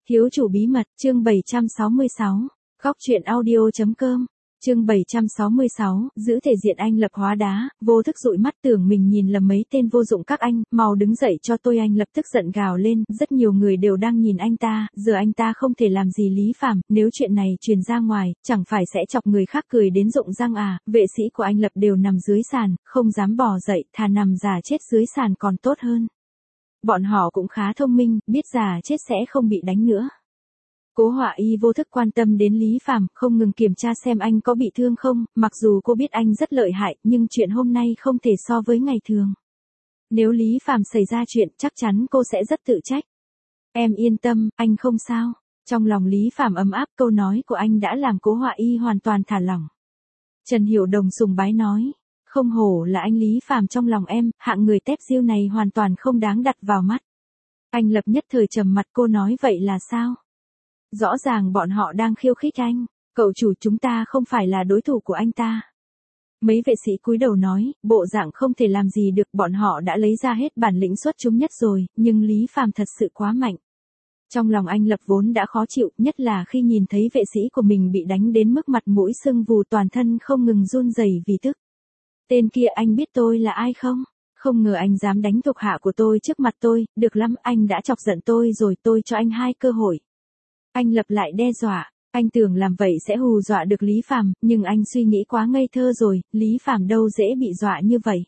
Thiếu chủ bí mật, chương 766. Góc truyện audio.com. Chương 766, giữ thể diện anh Lập hóa đá, vô thức dụi mắt tưởng mình nhìn lầm mấy tên vô dụng các anh, mau đứng dậy cho tôi. Anh Lập tức giận gào lên, rất nhiều người đều đang nhìn anh ta, giờ anh ta không thể làm gì Lý Phàm, nếu chuyện này truyền ra ngoài, chẳng phải sẽ chọc người khác cười đến rụng răng à. Vệ sĩ của anh Lập đều nằm dưới sàn, không dám bò dậy, thà nằm già chết dưới sàn còn tốt hơn. Bọn họ cũng khá thông minh, biết già chết sẽ không bị đánh nữa. Cố Họa Y vô thức quan tâm đến Lý Phàm, không ngừng kiểm tra xem anh có bị thương không, mặc dù cô biết anh rất lợi hại, nhưng chuyện hôm nay không thể so với ngày thường. Nếu Lý Phàm xảy ra chuyện, chắc chắn cô sẽ rất tự trách. Em yên tâm, anh không sao. Trong lòng Lý Phàm ấm áp, câu nói của anh đã làm Cố Họa Y hoàn toàn thả lỏng. Trần Hiểu Đồng sùng bái nói, không hổ là anh Lý Phàm trong lòng em, hạng người tép diêu này hoàn toàn không đáng đặt vào mắt. Anh Lập nhất thời trầm mặt, cô nói vậy là sao? Rõ ràng bọn họ đang khiêu khích anh, cậu chủ, chúng ta không phải là đối thủ của anh ta. Mấy vệ sĩ cúi đầu nói, bộ dạng không thể làm gì được, bọn họ đã lấy ra hết bản lĩnh xuất chúng nhất rồi, nhưng Lý Phàm thật sự quá mạnh. Trong lòng anh Lập vốn đã khó chịu, nhất là khi nhìn thấy vệ sĩ của mình bị đánh đến mức mặt mũi sưng vù, toàn thân không ngừng run rẩy vì tức. Tên kia, anh biết tôi là ai không? Không ngờ anh dám đánh thuộc hạ của tôi trước mặt tôi, được lắm, anh đã chọc giận tôi rồi, tôi cho anh 2 cơ hội. Anh Lập lại đe dọa, anh tưởng làm vậy sẽ hù dọa được Lý Phàm, nhưng anh suy nghĩ quá ngây thơ rồi, Lý Phàm đâu dễ bị dọa như vậy.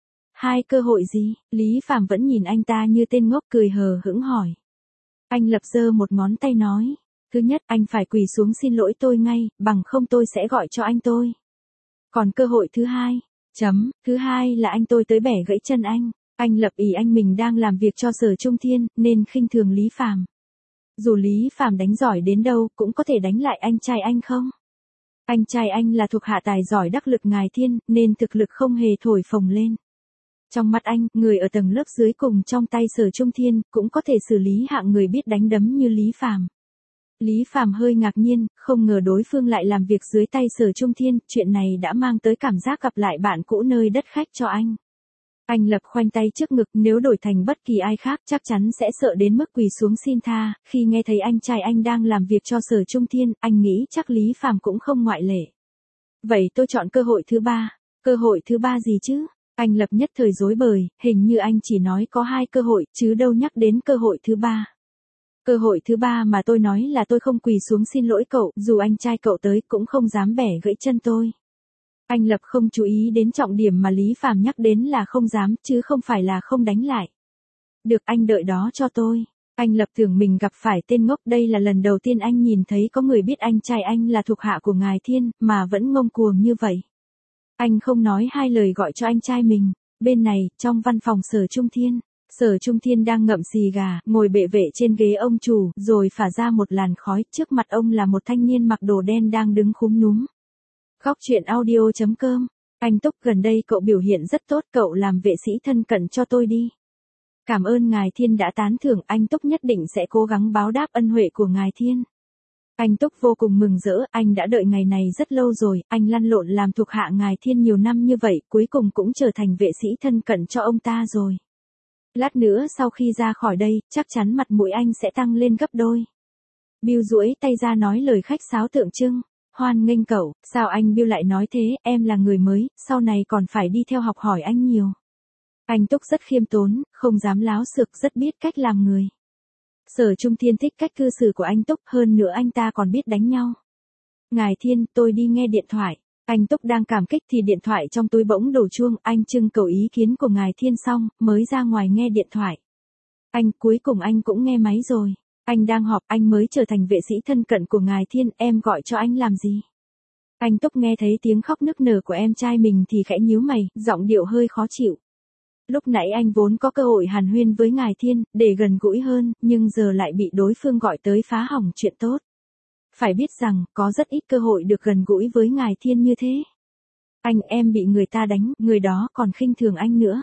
2 cơ hội gì? Lý Phàm vẫn nhìn anh ta như tên ngốc, cười hờ hững hỏi. Anh Lập giơ một ngón tay nói, thứ nhất, anh phải quỳ xuống xin lỗi tôi ngay, bằng không tôi sẽ gọi cho anh tôi. Còn cơ hội thứ hai, thứ hai là anh tôi tới bẻ gãy chân anh. Anh Lập ý anh mình đang làm việc cho Sở Trung Thiên, nên khinh thường Lý Phàm. Dù Lý Phàm đánh giỏi đến đâu, cũng có thể đánh lại anh trai anh không? Anh trai anh là thuộc hạ tài giỏi đắc lực Ngài Thiên, nên thực lực không hề thổi phồng lên. Trong mắt anh, người ở tầng lớp dưới cùng trong tay Sở Trung Thiên, cũng có thể xử lý hạng người biết đánh đấm như Lý Phàm. Lý Phàm hơi ngạc nhiên, không ngờ đối phương lại làm việc dưới tay Sở Trung Thiên, chuyện này đã mang tới cảm giác gặp lại bạn cũ nơi đất khách cho anh. Anh Lập khoanh tay trước ngực, nếu đổi thành bất kỳ ai khác chắc chắn sẽ sợ đến mức quỳ xuống xin tha, khi nghe thấy anh trai anh đang làm việc cho Sở Trung Thiên, anh nghĩ chắc Lý Phàm cũng không ngoại lệ. Vậy tôi chọn cơ hội thứ 3. Cơ hội thứ 3 gì chứ? Anh Lập nhất thời rối bời, hình như anh chỉ nói có 2 cơ hội, chứ đâu nhắc đến cơ hội thứ 3. Cơ hội thứ 3 mà tôi nói là tôi không quỳ xuống xin lỗi cậu, dù anh trai cậu tới cũng không dám bẻ gãy chân tôi. Anh Lập không chú ý đến trọng điểm mà Lý Phàm nhắc đến là không dám, chứ không phải là không đánh lại. Được, anh đợi đó cho tôi. Anh Lập tưởng mình gặp phải tên ngốc, đây là lần đầu tiên anh nhìn thấy có người biết anh trai anh là thuộc hạ của Ngài Thiên, mà vẫn ngông cuồng như vậy. Anh không nói 2 lời gọi cho anh trai mình. Bên này, trong văn phòng Sở Trung Thiên, Sở Trung Thiên đang ngậm xì gà, ngồi bệ vệ trên ghế ông chủ, rồi phả ra một làn khói, trước mặt ông là một thanh niên mặc đồ đen đang đứng khúm núm. Góc truyện audio.com. Anh Túc, gần đây cậu biểu hiện rất tốt, cậu làm vệ sĩ thân cận cho tôi đi. Cảm ơn Ngài Thiên đã tán thưởng, anh Túc nhất định sẽ cố gắng báo đáp ân huệ của Ngài Thiên. Anh Túc vô cùng mừng rỡ, anh đã đợi ngày này rất lâu rồi, anh lăn lộn làm thuộc hạ Ngài Thiên nhiều năm như vậy, cuối cùng cũng trở thành vệ sĩ thân cận cho ông ta rồi. Lát nữa sau khi ra khỏi đây, chắc chắn mặt mũi anh sẽ tăng lên gấp đôi. Bill duỗi tay ra nói lời khách sáo tượng trưng. Hoan nghênh cậu, sao anh Bill lại nói thế, em là người mới, sau này còn phải đi theo học hỏi anh nhiều. Anh Túc rất khiêm tốn, không dám láo xược, rất biết cách làm người. Sở Trung Thiên thích cách cư xử của anh Túc, hơn nữa anh ta còn biết đánh nhau. Ngài Thiên, tôi đi nghe điện thoại. Anh Túc đang cảm kích thì điện thoại trong túi bỗng đổ chuông, anh trưng cầu ý kiến của Ngài Thiên xong, mới ra ngoài nghe điện thoại. Anh, cuối cùng anh cũng nghe máy rồi. Anh đang họp, anh mới trở thành vệ sĩ thân cận của Ngài Thiên, em gọi cho anh làm gì? Anh Túc nghe thấy tiếng khóc nức nở của em trai mình thì khẽ nhíu mày, giọng điệu hơi khó chịu. Lúc nãy anh vốn có cơ hội hàn huyên với Ngài Thiên, để gần gũi hơn, nhưng giờ lại bị đối phương gọi tới phá hỏng chuyện tốt. Phải biết rằng, có rất ít cơ hội được gần gũi với Ngài Thiên như thế. Anh, em bị người ta đánh, người đó còn khinh thường anh nữa.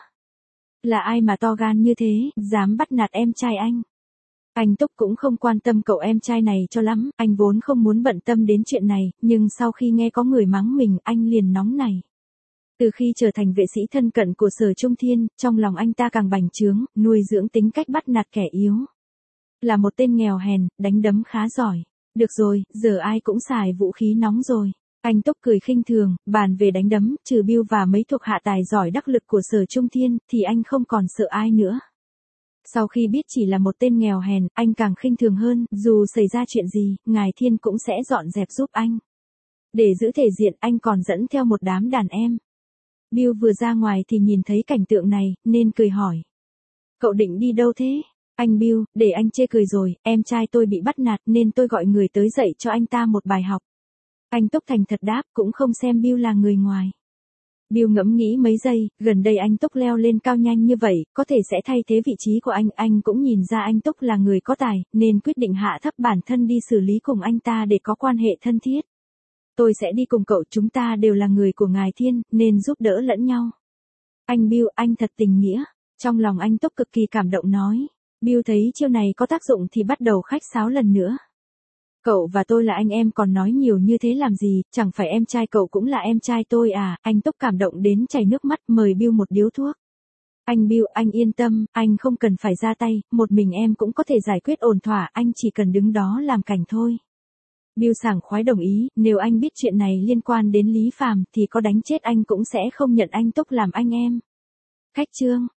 Là ai mà to gan như thế, dám bắt nạt em trai anh? Anh Túc cũng không quan tâm cậu em trai này cho lắm, anh vốn không muốn bận tâm đến chuyện này, nhưng sau khi nghe có người mắng mình, anh liền nóng này. Từ khi trở thành vệ sĩ thân cận của Sở Trung Thiên, trong lòng anh ta càng bành trướng, nuôi dưỡng tính cách bắt nạt kẻ yếu. là một tên nghèo hèn, đánh đấm khá giỏi. Được rồi, giờ ai cũng xài vũ khí nóng rồi. Anh Túc cười khinh thường, bàn về đánh đấm, trừ Bill và mấy thuộc hạ tài giỏi đắc lực của Sở Trung Thiên, thì anh không còn sợ ai nữa. Sau khi biết chỉ là một tên nghèo hèn, anh càng khinh thường hơn, dù xảy ra chuyện gì, Ngài Thiên cũng sẽ dọn dẹp giúp anh. Để giữ thể diện, anh còn dẫn theo một đám đàn em. Bill vừa ra ngoài thì nhìn thấy cảnh tượng này, nên cười hỏi. Cậu định đi đâu thế? Anh Bill, để anh chê cười rồi, em trai tôi bị bắt nạt nên tôi gọi người tới dạy cho anh ta một bài học. Anh Túc thành thật đáp, cũng không xem Bill là người ngoài. Bill ngẫm nghĩ mấy giây, gần đây anh Túc leo lên cao nhanh như vậy, có thể sẽ thay thế vị trí của anh cũng nhìn ra anh Túc là người có tài, nên quyết định hạ thấp bản thân đi xử lý cùng anh ta để có quan hệ thân thiết. Tôi sẽ đi cùng cậu, chúng ta đều là người của Ngài Thiên, nên giúp đỡ lẫn nhau. Anh Bill, anh thật tình nghĩa. Trong lòng anh Túc cực kỳ cảm động nói. Bill thấy chiêu này có tác dụng thì bắt đầu khách sáo lần nữa. Cậu và tôi là anh em, còn nói nhiều như thế làm gì, chẳng phải em trai cậu cũng là em trai tôi à? Anh Túc cảm động đến chảy nước mắt, mời Bill một điếu thuốc. Anh Bill, anh yên tâm, anh không cần phải ra tay, một mình em cũng có thể giải quyết ổn thỏa, anh chỉ cần đứng đó làm cảnh thôi. Bill sảng khoái đồng ý, nếu anh biết chuyện này liên quan đến Lý Phàm thì có đánh chết anh cũng sẽ không nhận anh Túc làm anh em. Khách trương.